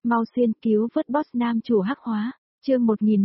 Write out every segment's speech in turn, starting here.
mau xuyên cứu vớt boss nam chủ hắc hóa, chương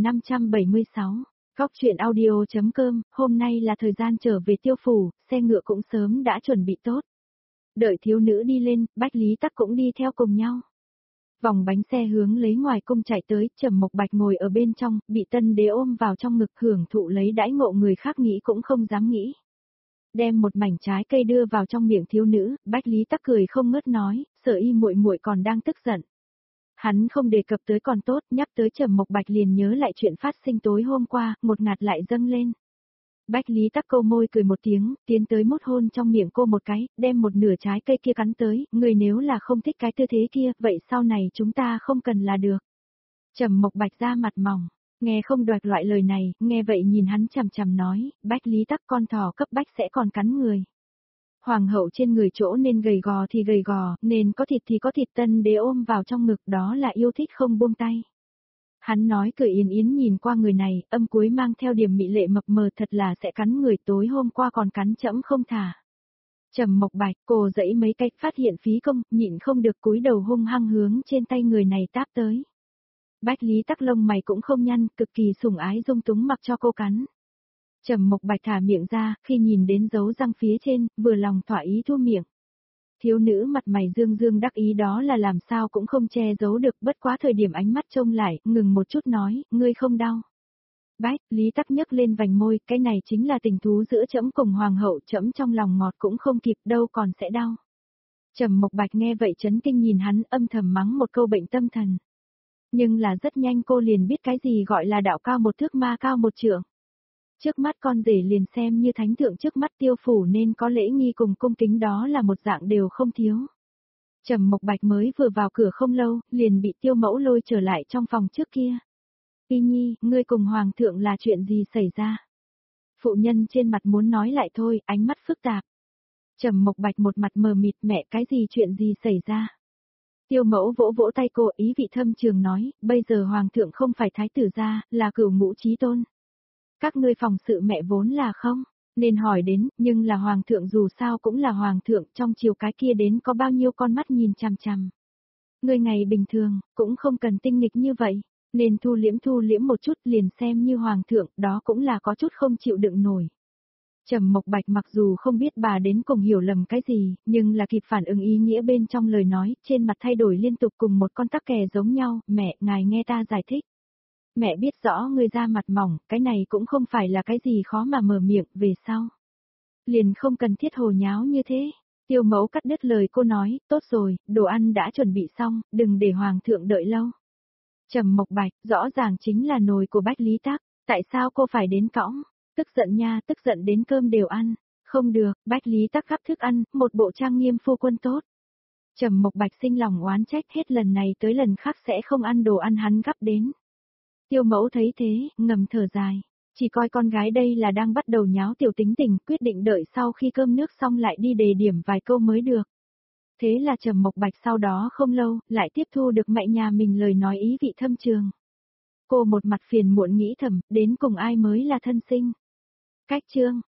1576. Góc truyện audio.com, hôm nay là thời gian trở về Tiêu phủ, xe ngựa cũng sớm đã chuẩn bị tốt. Đợi thiếu nữ đi lên, Bách Lý Tắc cũng đi theo cùng nhau. Vòng bánh xe hướng lấy ngoài cung chạy tới, Trầm Mộc Bạch ngồi ở bên trong, bị Tân Đế ôm vào trong ngực hưởng thụ lấy đãi ngộ người khác nghĩ cũng không dám nghĩ. Đem một mảnh trái cây đưa vào trong miệng thiếu nữ, Bách Lý Tắc cười không ngớt nói, Sở Y muội muội còn đang tức giận. Hắn không đề cập tới còn tốt, nhắc tới Trầm Mộc Bạch liền nhớ lại chuyện phát sinh tối hôm qua, một ngạt lại dâng lên. Bách Lý Tắc câu môi cười một tiếng, tiến tới mút hôn trong miệng cô một cái, đem một nửa trái cây kia cắn tới, người nếu là không thích cái tư thế kia, vậy sau này chúng ta không cần là được. Trầm Mộc Bạch ra mặt mỏng, nghe không đoạt loại lời này, nghe vậy nhìn hắn chằm chằm nói, Bách Lý Tắc con thỏ cấp bách sẽ còn cắn người. Hoàng hậu trên người chỗ nên gầy gò thì gầy gò, nên có thịt thì có thịt. Tân Đế ôm vào trong ngực, đó là yêu thích không buông tay. Hắn nói cười yến yến nhìn qua người này, âm cuối mang theo điểm mị lệ mập mờ, thật là sẽ cắn người, tối hôm qua còn cắn trẫm không thả. Trầm Mộc Bạch, cô dãy mấy cách phát hiện phí công, nhịn không được cúi đầu hung hăng hướng trên tay người này táp tới. Bách Lý Tắc lông mày cũng không nhăn, cực kỳ sủng ái dung túng mặc cho cô cắn. Trầm Mộc Bạch thả miệng ra, khi nhìn đến dấu răng phía trên, vừa lòng thỏa ý thu miệng. Thiếu nữ mặt mày dương dương đắc ý đó là làm sao cũng không che giấu được, bất quá thời điểm ánh mắt trông lại, ngừng một chút nói, ngươi không đau. Bách Lý Tắc nhấc lên vành môi, cái này chính là tình thú giữa trẫm cùng hoàng hậu, trẫm trong lòng ngọt cũng không kịp, đâu còn sẽ đau. Trầm Mộc Bạch nghe vậy chấn kinh nhìn hắn, âm thầm mắng một câu bệnh tâm thần. Nhưng là rất nhanh cô liền biết cái gì gọi là đạo cao một thước ma cao một trượng. Trước mắt con rể liền xem như thánh thượng trước mắt Tiêu phủ nên có lễ nghi cùng cung kính đó là một dạng đều không thiếu. Trầm Mộc Bạch mới vừa vào cửa không lâu, liền bị Tiêu mẫu lôi trở lại trong phòng trước kia. Y Nhi, ngươi cùng hoàng thượng là chuyện gì xảy ra? Phụ nhân trên mặt muốn nói lại thôi, ánh mắt phức tạp. Trầm Mộc Bạch một mặt mờ mịt, mẹ cái gì chuyện gì xảy ra? Tiêu mẫu vỗ vỗ tay cô, ý vị thâm trường nói, bây giờ hoàng thượng không phải thái tử gia, là cửu ngũ chí tôn. Các ngươi phòng sự mẹ vốn là không nên hỏi đến, nhưng là hoàng thượng dù sao cũng là hoàng thượng, trong chiều cái kia đến có bao nhiêu con mắt nhìn chằm chằm. Ngươi ngày bình thường, cũng không cần tinh nghịch như vậy, nên thu liễm một chút, liền xem như hoàng thượng, đó cũng là có chút không chịu đựng nổi. Trầm Mộc Bạch mặc dù không biết bà đến cùng hiểu lầm cái gì, nhưng là kịp phản ứng ý nghĩa bên trong lời nói, trên mặt thay đổi liên tục cùng một con tắc kè giống nhau, mẹ, ngài nghe ta giải thích. Mẹ biết rõ ngươi da mặt mỏng, cái này cũng không phải là cái gì khó mà mở miệng, về sau. Liền không cần thiết hồ nháo như thế. Tiêu mẫu cắt đứt lời cô nói, tốt rồi, đồ ăn đã chuẩn bị xong, đừng để hoàng thượng đợi lâu. Trầm Mộc Bạch, rõ ràng chính là nồi của Bách Lý Tắc, tại sao cô phải đến cõng? Tức giận nha, tức giận đến cơm đều ăn. Không được, Bách Lý Tắc gắp thức ăn, một bộ trang nghiêm phu quân tốt. Trầm Mộc Bạch sinh lòng oán trách, hết lần này tới lần khác sẽ không ăn đồ ăn hắn gắp đến. Tiêu mẫu thấy thế, ngầm thở dài. Chỉ coi con gái đây là đang bắt đầu nháo tiểu tính tình, quyết định đợi sau khi cơm nước xong lại đi đề điểm vài câu mới được. Thế là Trầm Mộc Bạch sau đó không lâu, lại tiếp thu được mẹ nhà mình lời nói ý vị thâm trường. Cô một mặt phiền muộn nghĩ thầm, đến cùng ai mới là thân sinh. Cách chương.